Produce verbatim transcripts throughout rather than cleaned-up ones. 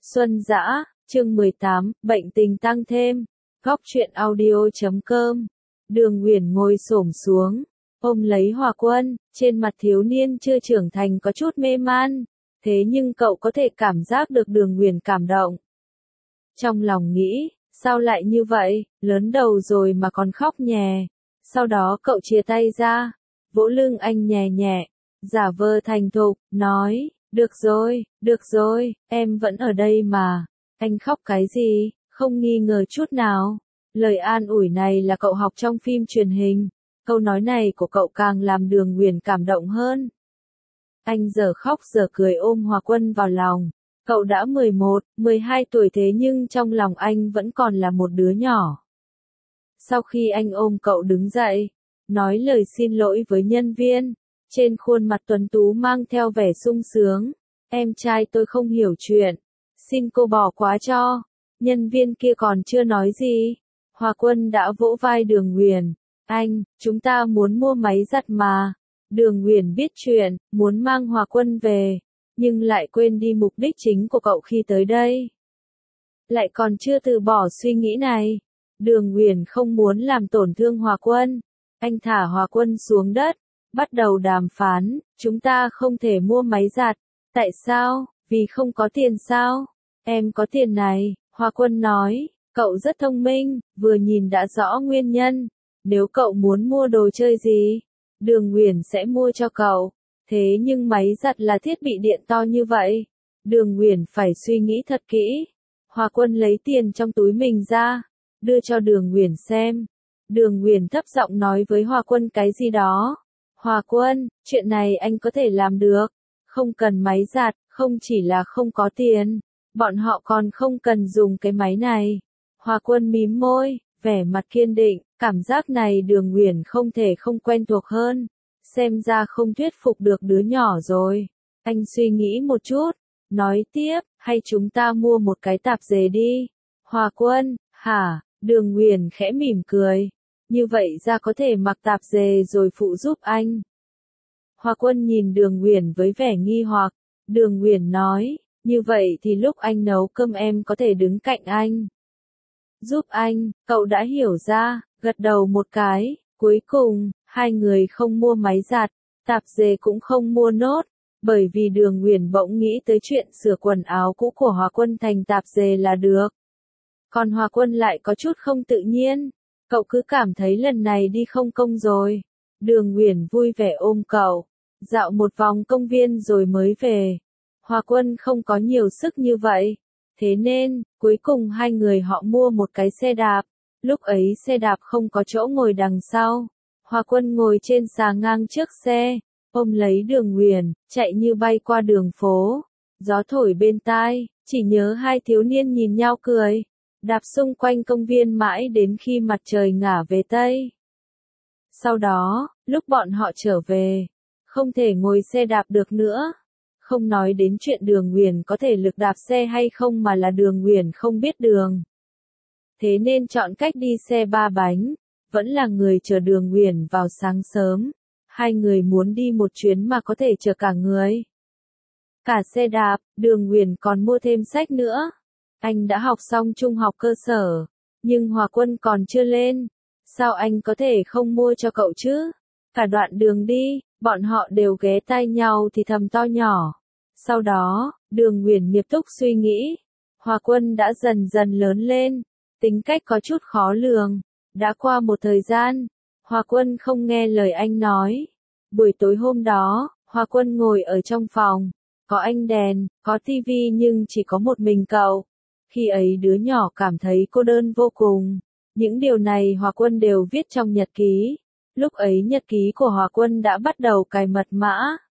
Xuân Dã, chương mười tám, bệnh tình tăng thêm. Góc truyện audio chấm com. Đường Uyển ngồi xổm xuống, ôm lấy Hòa Quân, trên mặt thiếu niên chưa trưởng thành có chút mê man, thế nhưng cậu có thể cảm giác được Đường Uyển cảm động. Trong lòng nghĩ, sao lại như vậy, lớn đầu rồi mà còn khóc nhè. Sau đó cậu chia tay ra, vỗ lưng anh nhẹ nhẹ, giả vờ thành thục, nói, được rồi, được rồi, em vẫn ở đây mà. Anh khóc cái gì, không nghi ngờ chút nào. Lời an ủi này là cậu học trong phim truyền hình. Câu nói này của cậu càng làm Đường Uyển cảm động hơn. Anh giờ khóc giờ cười ôm Hòa Quân vào lòng. Cậu đã mười một, mười hai tuổi thế nhưng trong lòng anh vẫn còn là một đứa nhỏ. Sau khi anh ôm cậu đứng dậy, nói lời xin lỗi với nhân viên, trên khuôn mặt tuấn tú mang theo vẻ sung sướng. Em trai tôi không hiểu chuyện, xin cô bỏ qua cho. Nhân viên kia còn chưa nói gì, Hòa Quân đã vỗ vai Đường Uyển. Anh, chúng ta muốn mua máy giặt mà. Đường Uyển biết chuyện, muốn mang Hòa Quân về, nhưng lại quên đi mục đích chính của cậu khi tới đây. Lại còn chưa từ bỏ suy nghĩ này. Đường Uyển không muốn làm tổn thương Hòa Quân. Anh thả Hòa Quân xuống đất, bắt đầu đàm phán. Chúng ta không thể mua máy giặt. Tại sao? Vì không có tiền sao? Em có tiền này, Hòa Quân nói. Cậu rất thông minh, vừa nhìn đã rõ nguyên nhân. Nếu cậu muốn mua đồ chơi gì, Đường Uyển sẽ mua cho cậu. Thế nhưng máy giặt là thiết bị điện to như vậy. Đường Uyển phải suy nghĩ thật kỹ. Hòa Quân lấy tiền trong túi mình ra, đưa cho Đường Uyển xem. Đường Uyển thấp giọng nói với Hòa Quân cái gì đó. Hòa Quân, chuyện này anh có thể làm được. Không cần máy giặt, không chỉ là không có tiền, bọn họ còn không cần dùng cái máy này. Hòa Quân mím môi, vẻ mặt kiên định, cảm giác này Đường Uyển không thể không quen thuộc hơn. Xem ra không thuyết phục được đứa nhỏ rồi. Anh suy nghĩ một chút, nói tiếp, hay chúng ta mua một cái tạp dề đi. Hòa Quân, hả? Đường Uyển khẽ mỉm cười. Như vậy ra có thể mặc tạp dề rồi phụ giúp anh. Hòa Quân nhìn Đường Uyển với vẻ nghi hoặc. Đường Uyển nói, như vậy thì lúc anh nấu cơm em có thể đứng cạnh anh. Giúp anh, cậu đã hiểu ra, gật đầu một cái. Cuối cùng, hai người không mua máy giặt, tạp dề cũng không mua nốt, bởi vì Đường Uyển bỗng nghĩ tới chuyện sửa quần áo cũ của Hòa Quân thành tạp dề là được. Còn Hòa Quân lại có chút không tự nhiên, cậu cứ cảm thấy lần này đi không công rồi. Đường Uyển vui vẻ ôm cậu, dạo một vòng công viên rồi mới về. Hòa Quân không có nhiều sức như vậy, thế nên, cuối cùng hai người họ mua một cái xe đạp. Lúc ấy xe đạp không có chỗ ngồi đằng sau. Hòa Quân ngồi trên xà ngang trước xe, ôm lấy Đường Uyển, chạy như bay qua đường phố. Gió thổi bên tai, chỉ nhớ hai thiếu niên nhìn nhau cười, đạp xung quanh công viên mãi đến khi mặt trời ngả về Tây. Sau đó, lúc bọn họ trở về, không thể ngồi xe đạp được nữa. Không nói đến chuyện Đường Uyển có thể lực đạp xe hay không mà là Đường Uyển không biết đường. Thế nên chọn cách đi xe ba bánh, vẫn là người chờ Đường Uyển vào sáng sớm. Hai người muốn đi một chuyến mà có thể chở cả người. Cả xe đạp, Đường Uyển còn mua thêm sách nữa. Anh đã học xong trung học cơ sở, nhưng Hòa Quân còn chưa lên. Sao anh có thể không mua cho cậu chứ? Cả đoạn đường đi, bọn họ đều ghé tai nhau thì thầm to nhỏ. Sau đó, Đường Uyển nghiêm túc suy nghĩ. Hòa Quân đã dần dần lớn lên, tính cách có chút khó lường. Đã qua một thời gian, Hòa Quân không nghe lời anh nói. Buổi tối hôm đó, Hòa Quân ngồi ở trong phòng. Có ánh đèn, có tivi nhưng chỉ có một mình cậu. Khi ấy đứa nhỏ cảm thấy cô đơn vô cùng. Những điều này Hòa Quân đều viết trong nhật ký. Lúc ấy nhật ký của Hòa Quân đã bắt đầu cài mật mã.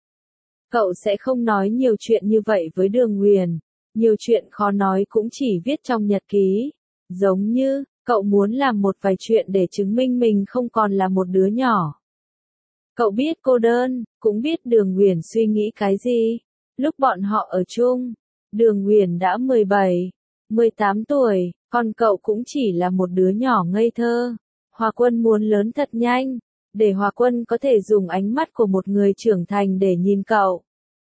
Cậu sẽ không nói nhiều chuyện như vậy với Đường Uyển. Nhiều chuyện khó nói cũng chỉ viết trong nhật ký. Giống như, cậu muốn làm một vài chuyện để chứng minh mình không còn là một đứa nhỏ. Cậu biết cô đơn, cũng biết Đường Uyển suy nghĩ cái gì. Lúc bọn họ ở chung, Đường Uyển đã mười bảy, mười tám tuổi, còn cậu cũng chỉ là một đứa nhỏ ngây thơ. Hòa Quân muốn lớn thật nhanh, để Hòa Quân có thể dùng ánh mắt của một người trưởng thành để nhìn cậu.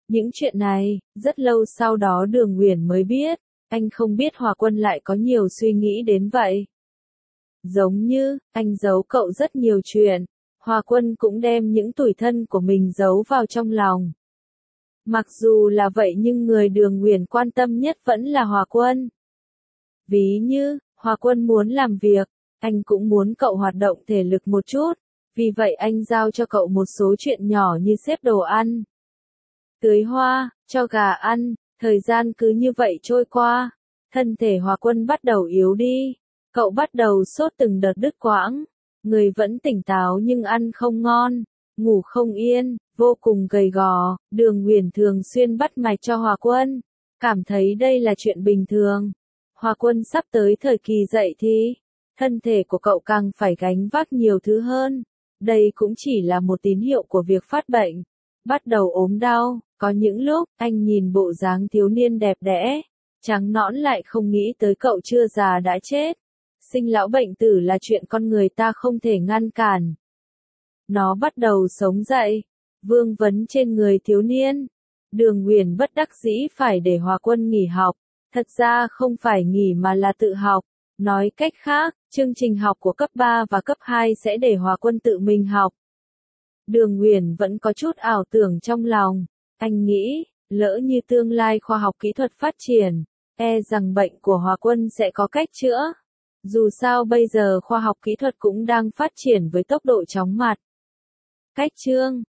Những chuyện này, rất lâu sau đó Đường Uyển mới biết, anh không biết Hòa Quân lại có nhiều suy nghĩ đến vậy. Giống như, anh giấu cậu rất nhiều chuyện, Hòa Quân cũng đem những tủi thân của mình giấu vào trong lòng. Mặc dù là vậy nhưng người Đường Uyển quan tâm nhất vẫn là Hòa Quân. Ví như, Hòa Quân muốn làm việc, anh cũng muốn cậu hoạt động thể lực một chút, vì vậy anh giao cho cậu một số chuyện nhỏ như xếp đồ ăn, tưới hoa, cho gà ăn. Thời gian cứ như vậy trôi qua, thân thể Hòa Quân bắt đầu yếu đi, cậu bắt đầu sốt từng đợt đứt quãng, người vẫn tỉnh táo nhưng ăn không ngon, ngủ không yên, vô cùng gầy gò. Đường Uyển thường xuyên bắt mạch cho Hòa Quân, cảm thấy đây là chuyện bình thường. Hòa Quân sắp tới thời kỳ dậy thì, thân thể của cậu càng phải gánh vác nhiều thứ hơn. Đây cũng chỉ là một tín hiệu của việc phát bệnh, bắt đầu ốm đau. Có những lúc, anh nhìn bộ dáng thiếu niên đẹp đẽ, trắng nõn lại không nghĩ tới cậu chưa già đã chết. Sinh lão bệnh tử là chuyện con người ta không thể ngăn cản. Nó bắt đầu sống dậy, vương vấn trên người thiếu niên. Đường Uyển bất đắc dĩ phải để Hòa Quân nghỉ học. Thật ra không phải nghỉ mà là tự học. Nói cách khác, chương trình học của cấp ba và cấp hai sẽ để Hòa Quân tự mình học. Đường Uyển vẫn có chút ảo tưởng trong lòng. Anh nghĩ, lỡ như tương lai khoa học kỹ thuật phát triển, e rằng bệnh của Hòa Quân sẽ có cách chữa. Dù sao bây giờ khoa học kỹ thuật cũng đang phát triển với tốc độ chóng mặt. Cách chương